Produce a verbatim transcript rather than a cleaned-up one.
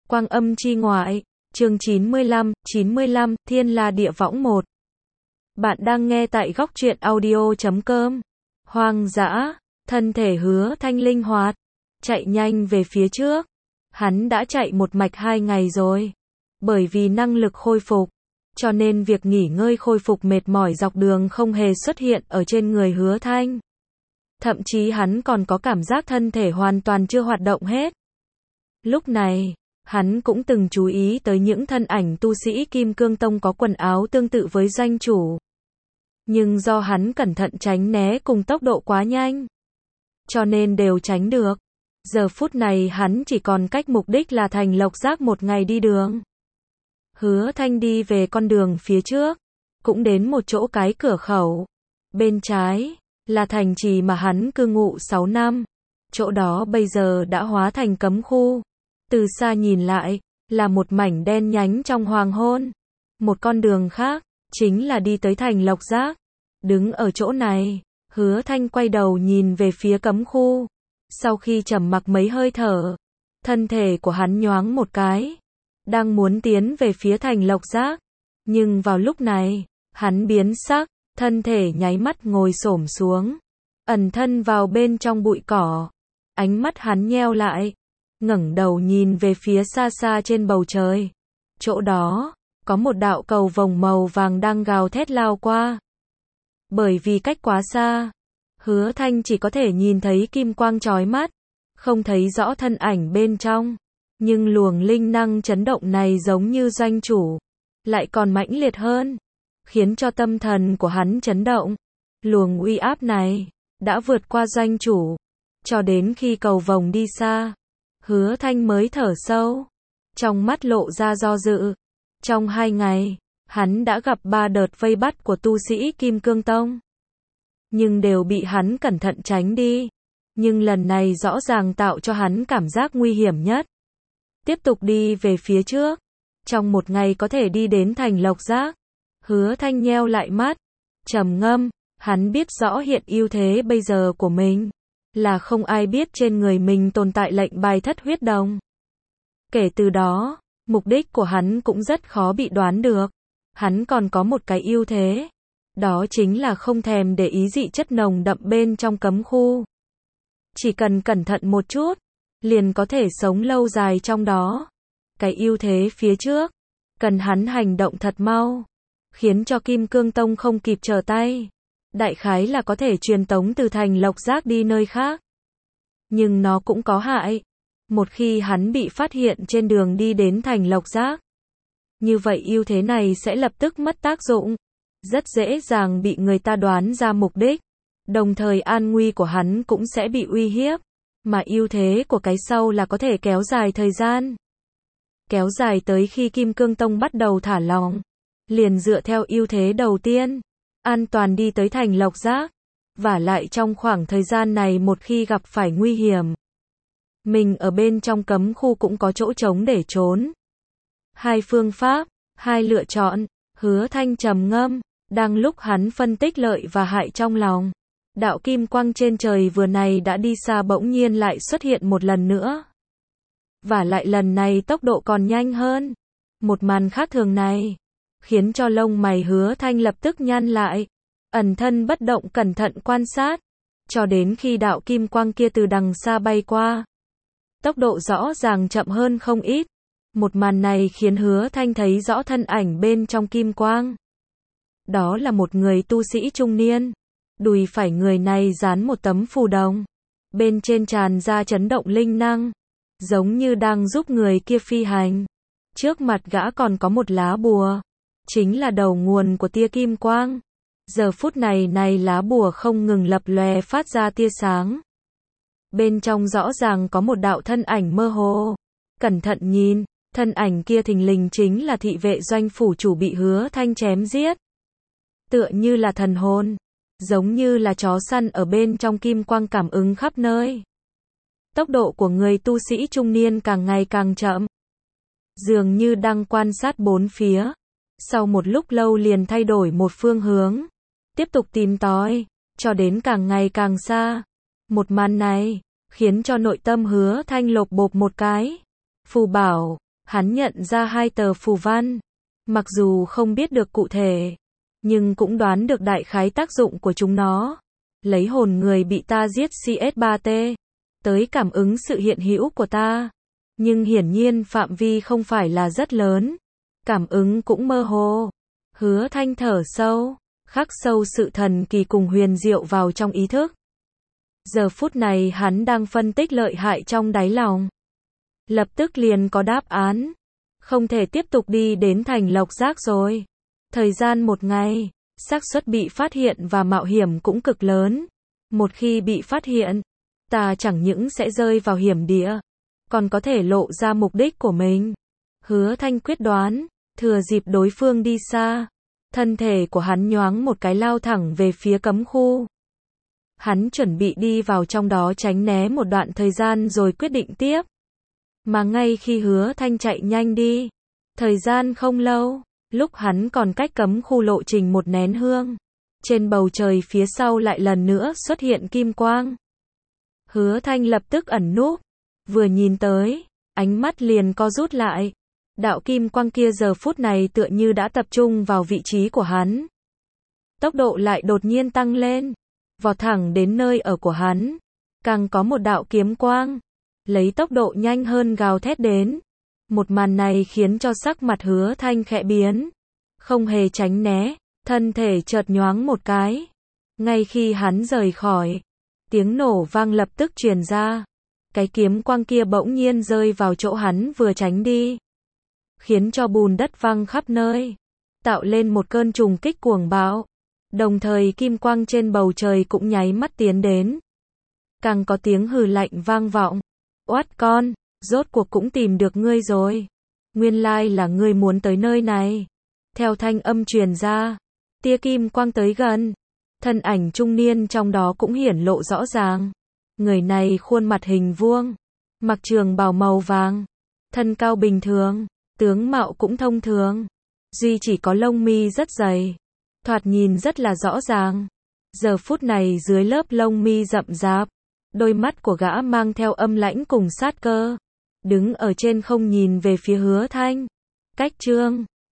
Quang âm chi ngoại, chương chín mươi lăm, chín mươi lăm, Thiên La Địa Võng một. Bạn đang nghe tại góc truyện audio chấm com. Hoang dã, thân thể Hứa Thanh linh hoạt, chạy nhanh về phía trước. Hắn đã chạy một mạch hai ngày rồi. Bởi vì năng lực khôi phục, cho nên việc nghỉ ngơi khôi phục mệt mỏi dọc đường không hề xuất hiện ở trên người Hứa Thanh. Thậm chí hắn còn có cảm giác thân thể hoàn toàn chưa hoạt động hết. Lúc này, hắn cũng từng chú ý tới những thân ảnh tu sĩ Kim Cương Tông có quần áo tương tự với doanh chủ. Nhưng do hắn cẩn thận tránh né cùng tốc độ quá nhanh, cho nên đều tránh được. Giờ phút này hắn chỉ còn cách mục đích là thành Lộc Giác một ngày đi đường. Hứa Thanh đi về con đường phía trước, cũng đến một chỗ cái cửa khẩu. Bên trái là thành trì mà hắn cư ngụ sáu năm. Chỗ đó bây giờ đã hóa thành cấm khu. Từ xa nhìn lại, là một mảnh đen nhánh trong hoàng hôn. Một con đường khác, chính là đi tới thành Lộc Giác. Đứng ở chỗ này, Hứa Thanh quay đầu nhìn về phía cấm khu. Sau khi trầm mặc mấy hơi thở, thân thể của hắn nhoáng một cái, đang muốn tiến về phía thành Lộc Giác. Nhưng vào lúc này, hắn biến sắc, thân thể nháy mắt ngồi xổm xuống, ẩn thân vào bên trong bụi cỏ. Ánh mắt hắn nheo lại, ngẩng đầu nhìn về phía xa xa trên bầu trời. Chỗ đó, có một đạo cầu vồng màu vàng đang gào thét lao qua. Bởi vì cách quá xa, Hứa Thanh chỉ có thể nhìn thấy kim quang chói mắt, không thấy rõ thân ảnh bên trong. Nhưng luồng linh năng chấn động này giống như doanh chủ, lại còn mãnh liệt hơn, khiến cho tâm thần của hắn chấn động. Luồng uy áp này đã vượt qua doanh chủ, cho đến khi cầu vồng đi xa, Hứa Thanh mới thở sâu, trong mắt lộ ra do dự. Trong hai ngày, hắn đã gặp ba đợt vây bắt của tu sĩ Kim Cương Tông, nhưng đều bị hắn cẩn thận tránh đi. Nhưng lần này rõ ràng tạo cho hắn cảm giác nguy hiểm nhất. Tiếp tục đi về phía trước, trong một ngày có thể đi đến thành Lộc Giác. Hứa Thanh nheo lại mắt, trầm ngâm. Hắn biết rõ hiện ưu thế bây giờ của mình là không ai biết trên người mình tồn tại lệnh bài thất huyết đồng. Kể từ đó, mục đích của hắn cũng rất khó bị đoán được. Hắn còn có một cái ưu thế, đó chính là không thèm để ý dị chất nồng đậm bên trong cấm khu. Chỉ cần cẩn thận một chút, liền có thể sống lâu dài trong đó. Cái ưu thế phía trước, cần hắn hành động thật mau, khiến cho Kim Cương Tông không kịp trở tay. Đại khái là có thể truyền tống từ thành Lộc Giác đi nơi khác. Nhưng nó cũng có hại. Một khi hắn bị phát hiện trên đường đi đến thành Lộc Giác, như vậy ưu thế này sẽ lập tức mất tác dụng. Rất dễ dàng bị người ta đoán ra mục đích. Đồng thời an nguy của hắn cũng sẽ bị uy hiếp. Mà ưu thế của cái sau là có thể kéo dài thời gian. Kéo dài tới khi Kim Cương Tông bắt đầu thả lỏng. Liền dựa theo ưu thế đầu tiên, an toàn đi tới thành Lộc Giác. Vả lại trong khoảng thời gian này một khi gặp phải nguy hiểm, mình ở bên trong cấm khu cũng có chỗ trống để trốn. Hai phương pháp, hai lựa chọn. Hứa Thanh trầm ngâm, đang lúc hắn phân tích lợi và hại trong lòng, đạo kim quang trên trời vừa này đã đi xa bỗng nhiên lại xuất hiện một lần nữa. Vả lại lần này tốc độ còn nhanh hơn. Một màn khác thường này khiến cho lông mày Hứa Thanh lập tức nhăn lại, ẩn thân bất động cẩn thận quan sát, cho đến khi đạo kim quang kia từ đằng xa bay qua. Tốc độ rõ ràng chậm hơn không ít. Một màn này khiến Hứa Thanh thấy rõ thân ảnh bên trong kim quang. Đó là một người tu sĩ trung niên. Đùi phải người này dán một tấm phù đồng, bên trên tràn ra chấn động linh năng, giống như đang giúp người kia phi hành. Trước mặt gã còn có một lá bùa, chính là đầu nguồn của tia kim quang. Giờ phút này này lá bùa không ngừng lập lòe phát ra tia sáng. Bên trong rõ ràng có một đạo thân ảnh mơ hồ. Cẩn thận nhìn, thân ảnh kia thình lình chính là thị vệ doanh phủ chủ bị Hứa Thanh chém giết. Tựa như là thần hồn, giống như là chó săn ở bên trong kim quang cảm ứng khắp nơi. Tốc độ của người tu sĩ trung niên càng ngày càng chậm, dường như đang quan sát bốn phía. Sau một lúc lâu liền thay đổi một phương hướng, tiếp tục tìm tòi, cho đến càng ngày càng xa. Một màn này khiến cho nội tâm Hứa Thanh lột bột một cái. Phù bảo, Hắn nhận ra hai tờ phù văn. Mặc dù không biết được cụ thể, nhưng cũng đoán được đại khái tác dụng của chúng nó. Lấy hồn người bị ta giết C S ba T, tới cảm ứng sự hiện hữu của ta. Nhưng hiển nhiên phạm vi không phải là rất lớn. Cảm ứng cũng mơ hồ. Hứa Thanh thở sâu, khắc sâu sự thần kỳ cùng huyền diệu vào trong ý thức. Giờ phút này hắn đang phân tích lợi hại trong đáy lòng. Lập tức liền có đáp án. Không thể tiếp tục đi đến thành Lộc Giác rồi. Thời gian một ngày, xác suất bị phát hiện và mạo hiểm cũng cực lớn. Một khi bị phát hiện, ta chẳng những sẽ rơi vào hiểm địa, còn có thể lộ ra mục đích của mình. Hứa Thanh quyết đoán, thừa dịp đối phương đi xa, thân thể của hắn nhoáng một cái lao thẳng về phía cấm khu. Hắn chuẩn bị đi vào trong đó tránh né một đoạn thời gian rồi quyết định tiếp. Mà ngay khi Hứa Thanh chạy nhanh đi, thời gian không lâu, lúc hắn còn cách cấm khu lộ trình một nén hương, trên bầu trời phía sau lại lần nữa xuất hiện kim quang. Hứa Thanh lập tức ẩn núp, vừa nhìn tới, ánh mắt liền co rút lại. Đạo kim quang kia giờ phút này tựa như đã tập trung vào vị trí của hắn. Tốc độ lại đột nhiên tăng lên, vọt thẳng đến nơi ở của hắn. Càng có một đạo kiếm quang, lấy tốc độ nhanh hơn gào thét đến. Một màn này khiến cho sắc mặt Hứa Thanh khẽ biến. Không hề tránh né, thân thể chợt nhoáng một cái. Ngay khi hắn rời khỏi, tiếng nổ vang lập tức truyền ra. Cái kiếm quang kia bỗng nhiên rơi vào chỗ hắn vừa tránh đi, khiến cho bùn đất văng khắp nơi, tạo lên một cơn trùng kích cuồng bạo. Đồng thời kim quang trên bầu trời cũng nháy mắt tiến đến. Càng có tiếng hừ lạnh vang vọng. Oát con, rốt cuộc cũng tìm được ngươi rồi. Nguyên lai là ngươi muốn tới nơi này. Theo thanh âm truyền ra, tia kim quang tới gần. Thân ảnh trung niên trong đó cũng hiển lộ rõ ràng. Người này khuôn mặt hình vuông, mặc trường bào màu vàng, thân cao bình thường, tướng mạo cũng thông thường, duy chỉ có lông mi rất dày, thoạt nhìn rất là rõ ràng. Giờ phút này dưới lớp lông mi rậm rạp, đôi mắt của gã mang theo âm lãnh cùng sát cơ, đứng ở trên không nhìn về phía Hứa Thanh. Cách Trương